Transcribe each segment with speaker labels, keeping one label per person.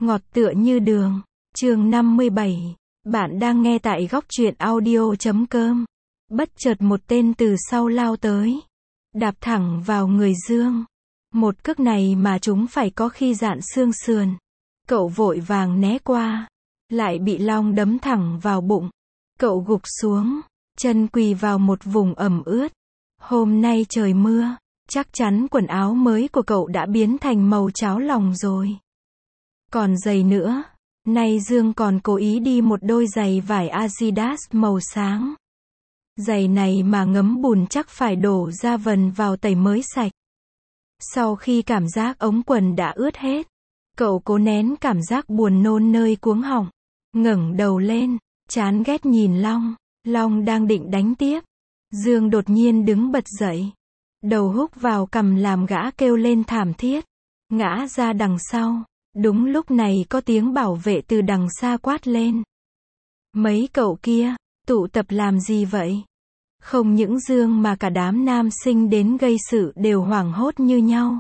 Speaker 1: ngọt tựa như đường. Chương 57. Bạn đang nghe tại góc truyện audio.com. Bất chợt một tên từ sau lao tới, đạp thẳng vào người Dương. Một cước này mà chúng phải có khi rạn xương sườn. Cậu vội vàng né qua, lại bị Long đấm thẳng vào bụng. Cậu gục xuống, chân quỳ vào một vùng ẩm ướt. Hôm nay trời mưa, chắc chắn quần áo mới của cậu đã biến thành màu cháo lòng rồi. Còn giày nữa, nay Dương còn cố ý đi một đôi giày vải Adidas màu sáng. Giày này mà ngấm bùn chắc phải đổ ra vần vào tẩy mới sạch. Sau khi cảm giác ống quần đã ướt hết, cậu cố nén cảm giác buồn nôn nơi cuống họng, ngẩng đầu lên, chán ghét nhìn Long. Long đang định đánh tiếp. Dương đột nhiên đứng bật dậy, đầu húc vào cằm làm gã kêu lên thảm thiết, ngã ra đằng sau. Đúng lúc này có tiếng bảo vệ từ đằng xa quát lên. Mấy cậu kia, tụ tập làm gì vậy? Không những Dương mà cả đám nam sinh đến gây sự đều hoảng hốt như nhau.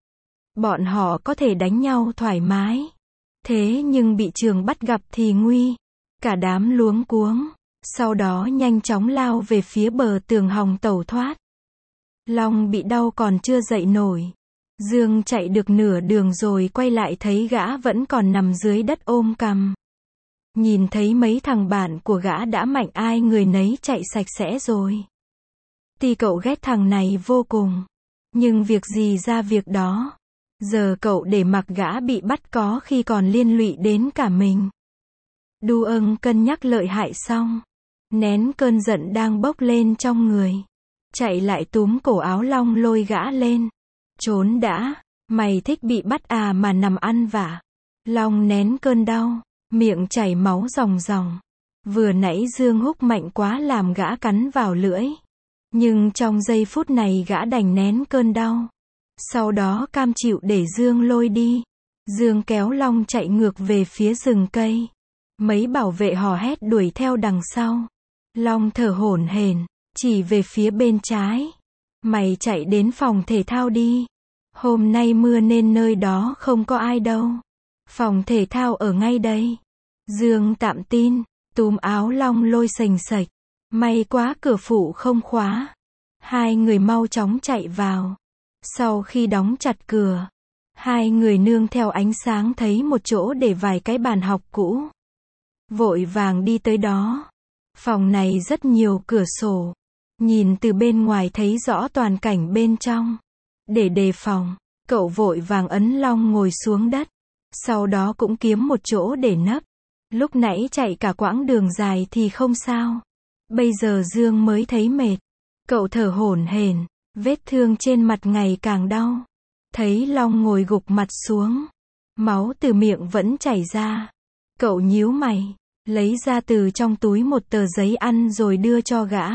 Speaker 1: Bọn họ có thể đánh nhau thoải mái. Thế nhưng bị trường bắt gặp thì nguy. Cả đám luống cuống, sau đó nhanh chóng lao về phía bờ tường hòng tẩu thoát. Long bị đau còn chưa dậy nổi. Dương chạy được nửa đường rồi quay lại thấy gã vẫn còn nằm dưới đất ôm cằm. Nhìn thấy mấy thằng bạn của gã đã mạnh ai người nấy chạy sạch sẽ rồi. Tuy cậu ghét thằng này vô cùng, nhưng việc gì ra việc đó. Giờ cậu để mặc gã bị bắt có khi còn liên lụy đến cả mình. Đu Ân cân nhắc lợi hại xong, nén cơn giận đang bốc lên trong người, chạy lại túm cổ áo Long lôi gã lên. Trốn đã, mày thích bị bắt à mà nằm ăn vạ. Long nén cơn đau, miệng chảy máu ròng ròng. Vừa nãy Dương húc mạnh quá làm gã cắn vào lưỡi. Nhưng trong giây phút này gã đành nén cơn đau. Sau đó cam chịu để Dương lôi đi. Dương kéo Long chạy ngược về phía rừng cây. Mấy bảo vệ hò hét đuổi theo đằng sau. Long thở hổn hển, chỉ về phía bên trái. Mày chạy đến phòng thể thao đi. Hôm nay mưa nên nơi đó không có ai đâu. Phòng thể thao ở ngay đây. Dương tạm tin, túm áo Long lôi xềnh xệch. May quá cửa phụ không khóa. Hai người mau chóng chạy vào. Sau khi đóng chặt cửa, hai người nương theo ánh sáng thấy một chỗ để vài cái bàn học cũ. Vội vàng đi tới đó. Phòng này rất nhiều cửa sổ. Nhìn từ bên ngoài thấy rõ toàn cảnh bên trong. Để đề phòng, cậu vội vàng ấn Long ngồi xuống đất. Sau đó cũng kiếm một chỗ để nấp. Lúc nãy chạy cả quãng đường dài thì không sao. Bây giờ Dương mới thấy mệt. Cậu thở hổn hển, vết thương trên mặt ngày càng đau. Thấy Long ngồi gục mặt xuống, máu từ miệng vẫn chảy ra. Cậu nhíu mày, lấy ra từ trong túi một tờ giấy ăn rồi đưa cho gã.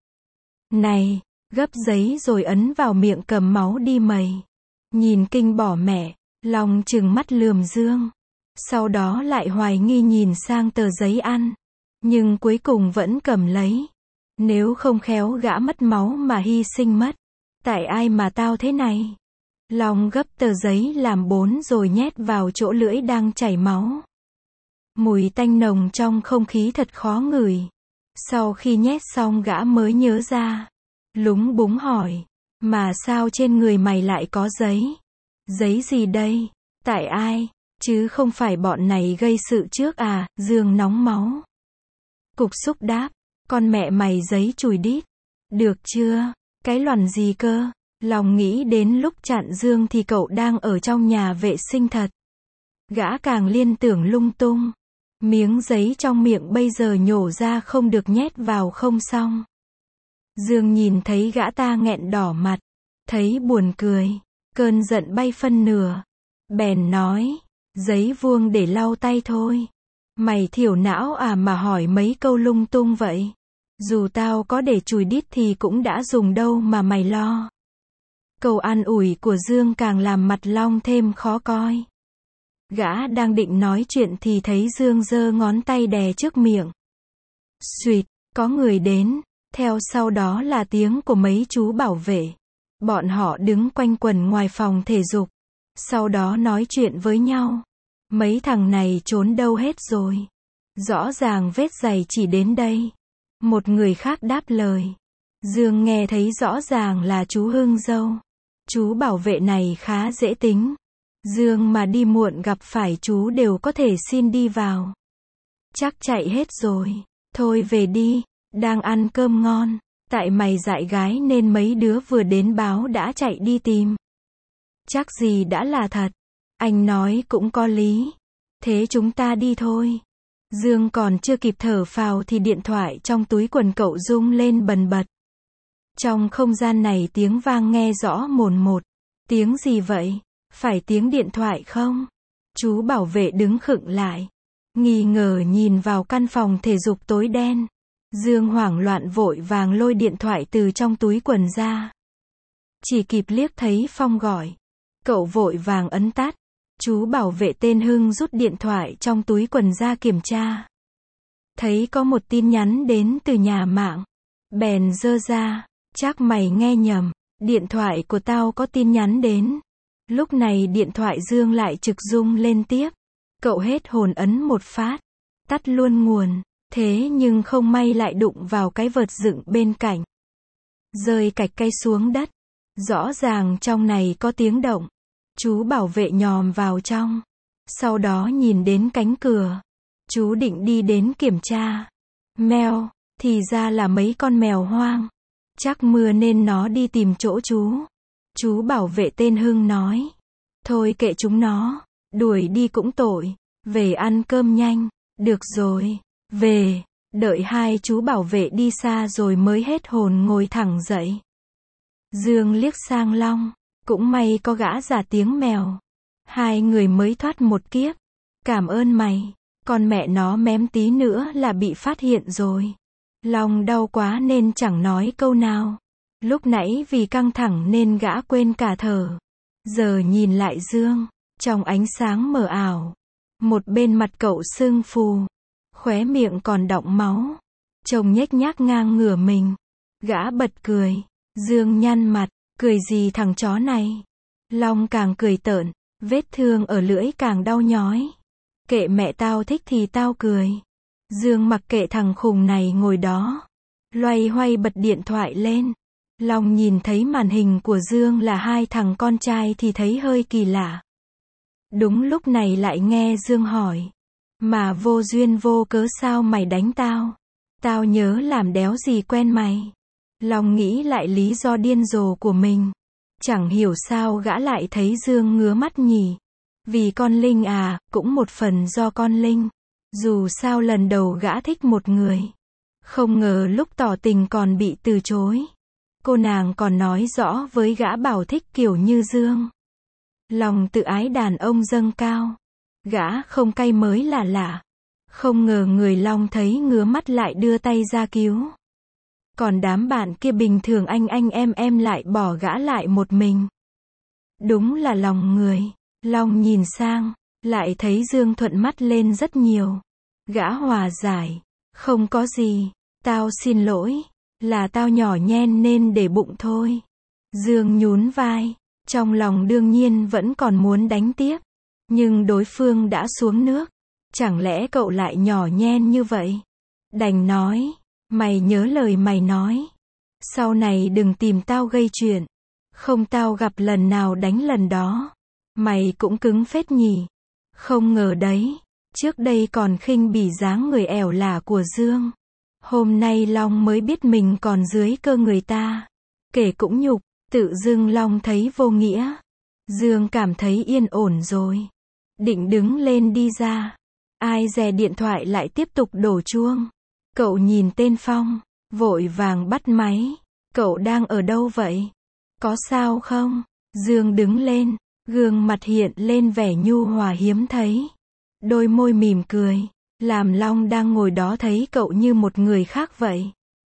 Speaker 1: Này, gấp giấy rồi ấn vào miệng cầm máu đi mày. Nhìn kinh bỏ mẹ, Long trừng mắt lườm Dương. Sau đó lại hoài nghi nhìn sang tờ giấy ăn. Nhưng cuối cùng vẫn cầm lấy. Nếu không khéo gã mất máu mà hy sinh mất. Tại ai mà tao thế này? Long gấp tờ giấy làm 4 rồi nhét vào chỗ lưỡi đang chảy máu. Mùi tanh nồng trong không khí thật khó ngửi. Sau khi nhét xong gã mới nhớ ra. Lúng búng hỏi. Mà sao trên người mày lại có giấy? Giấy gì đây? Tại ai? Chứ không phải bọn này gây sự trước à? Dương nóng máu. Cục xúc đáp. Con mẹ mày giấy chùi đít. Được chưa? Cái loằn gì cơ? Lòng nghĩ đến lúc chặn Dương thì cậu đang ở trong nhà vệ sinh thật. Gã càng liên tưởng lung tung. Miếng giấy trong miệng bây giờ nhổ ra không được nhét vào không xong. Dương nhìn thấy gã ta nghẹn đỏ mặt. Thấy buồn cười. Cơn giận bay phân nửa. Bèn nói. Giấy vuông để lau tay thôi. Mày thiểu não à mà hỏi mấy câu lung tung vậy? Dù tao có để chùi đít thì cũng đã dùng đâu mà mày lo. Câu an ủi của Dương càng làm mặt Long thêm khó coi. Gã đang định nói chuyện thì thấy Dương giơ ngón tay đè trước miệng. Xuỵt, có người đến. Theo sau đó là tiếng của mấy chú bảo vệ. Bọn họ đứng quanh quẩn ngoài phòng thể dục. Sau đó nói chuyện với nhau. Mấy thằng này trốn đâu hết rồi? Rõ ràng vết giày chỉ đến đây. Một người khác đáp lời. Dương nghe thấy rõ ràng là chú Hưng dâu. Chú bảo vệ này khá dễ tính. Dương mà đi muộn gặp phải chú đều có thể xin đi vào. Chắc chạy hết rồi. Thôi về đi, đang ăn cơm ngon. Tại mày dại gái nên mấy đứa vừa đến báo đã chạy đi tìm. Chắc gì đã là thật. Anh nói cũng có lý. Thế chúng ta đi thôi. Dương còn chưa kịp thở phào thì điện thoại trong túi quần cậu rung lên bần bật. Trong không gian này tiếng vang nghe rõ mồn một. Tiếng gì vậy? Phải tiếng điện thoại không? Chú bảo vệ đứng khựng lại. Nghi ngờ nhìn vào căn phòng thể dục tối đen. Dương hoảng loạn vội vàng lôi điện thoại từ trong túi quần ra. Chỉ kịp liếc thấy Phong gọi. Cậu vội vàng ấn tắt. Chú bảo vệ tên Hưng rút điện thoại trong túi quần ra kiểm tra. Thấy có một tin nhắn đến từ nhà mạng. Bèn giơ ra. Chắc mày nghe nhầm. Điện thoại của tao có tin nhắn đến. Lúc này điện thoại Dương lại trực rung lên tiếp. Cậu hết hồn ấn một phát. Tắt luôn nguồn. Thế nhưng không may lại đụng vào cái vợt dựng bên cạnh. Rơi cạch cây xuống đất. Rõ ràng trong này có tiếng động. Chú bảo vệ nhòm vào trong. Sau đó nhìn đến cánh cửa. Chú định đi đến kiểm tra. Mèo, thì ra là mấy con mèo hoang. Chắc mưa nên nó đi tìm chỗ chú. Chú bảo vệ tên Hưng nói. Thôi kệ chúng nó. Đuổi đi cũng tội. Về ăn cơm nhanh. Được rồi. Về. Đợi hai chú bảo vệ đi xa rồi mới hết hồn ngồi thẳng dậy. Dương liếc sang Long. Cũng may có gã giả tiếng mèo. Hai người mới thoát một kiếp. Cảm ơn mày. Con mẹ nó mém tí nữa là bị phát hiện rồi. Long đau quá nên chẳng nói câu nào. Lúc nãy vì căng thẳng nên gã quên cả thở. Giờ nhìn lại Dương. Trong ánh sáng mờ ảo. Một bên mặt cậu sưng phù. Khóe miệng còn đọng máu. Trông nhếch nhác ngang ngửa mình. Gã bật cười. Dương nhăn mặt. Cười gì thằng chó này? Long càng cười tợn. Vết thương ở lưỡi càng đau nhói. Kệ mẹ tao thích thì tao cười. Dương mặc kệ thằng khùng này ngồi đó. Loay hoay bật điện thoại lên. Long nhìn thấy màn hình của Dương là hai thằng con trai thì thấy hơi kỳ lạ. Đúng lúc này lại nghe Dương hỏi. Mà vô duyên vô cớ sao mày đánh tao? Tao nhớ làm đéo gì quen mày. Long nghĩ lại lý do điên rồ của mình. Chẳng hiểu sao gã lại thấy Dương ngứa mắt nhỉ. Vì con Linh à, cũng một phần do con Linh. Dù sao lần đầu gã thích một người. Không ngờ lúc tỏ tình còn bị từ chối. Cô nàng còn nói rõ với gã bảo thích kiểu như Dương. Lòng tự ái đàn ông dâng cao. Gã không cay mới là lạ. Không ngờ người Long thấy ngứa mắt lại đưa tay ra cứu. Còn đám bạn kia bình thường anh em lại bỏ gã lại một mình. Đúng là lòng người. Long nhìn sang, lại thấy Dương thuận mắt lên rất nhiều. Gã hòa giải. Không có gì. Tao xin lỗi. Là tao nhỏ nhen nên để bụng thôi. Dương nhún vai. Trong lòng đương nhiên vẫn còn muốn đánh tiếp. Nhưng đối phương đã xuống nước. Chẳng lẽ cậu lại nhỏ nhen như vậy? Đành nói. Mày nhớ lời mày nói. Sau này đừng tìm tao gây chuyện. Không tao gặp lần nào đánh lần đó. Mày cũng cứng phết nhỉ. Không ngờ đấy. Trước đây còn khinh bỉ dáng người ẻo lả của Dương. Hôm nay Long mới biết mình còn dưới cơ người ta. Kể cũng nhục. Tự dưng Long thấy vô nghĩa. Dương cảm thấy yên ổn rồi. Định đứng lên đi ra. Ai dè điện thoại lại tiếp tục đổ chuông. Cậu nhìn tên Phong. Vội vàng bắt máy. Cậu đang ở đâu vậy? Có sao không? Dương đứng lên. Gương mặt hiện lên vẻ nhu hòa hiếm thấy. Đôi môi mỉm cười. Làm Long đang ngồi đó thấy cậu như một người khác vậy.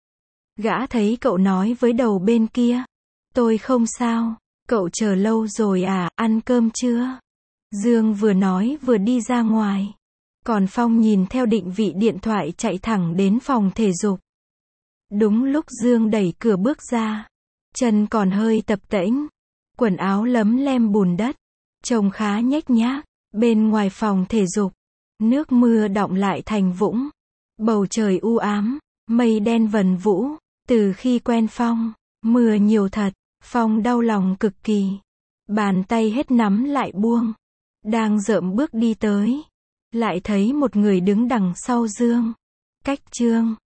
Speaker 1: Gã thấy cậu nói với đầu bên kia. Tôi không sao. Cậu chờ lâu rồi à, ăn cơm chưa? Dương vừa nói vừa đi ra ngoài. Còn Phong nhìn theo định vị điện thoại chạy thẳng đến phòng thể dục. Đúng lúc Dương đẩy cửa bước ra. Chân còn hơi tập tễnh. Quần áo lấm lem bùn đất. Trông khá nhếch nhác. Bên ngoài phòng thể dục, nước mưa đọng lại thành vũng. Bầu trời u ám, mây đen vần vũ. Từ khi quen Phong, mưa nhiều thật, Phong đau lòng cực kỳ. Bàn tay hết nắm lại buông. Đang dợm bước đi tới. Lại thấy một người đứng đằng sau Dương. Cách Trương.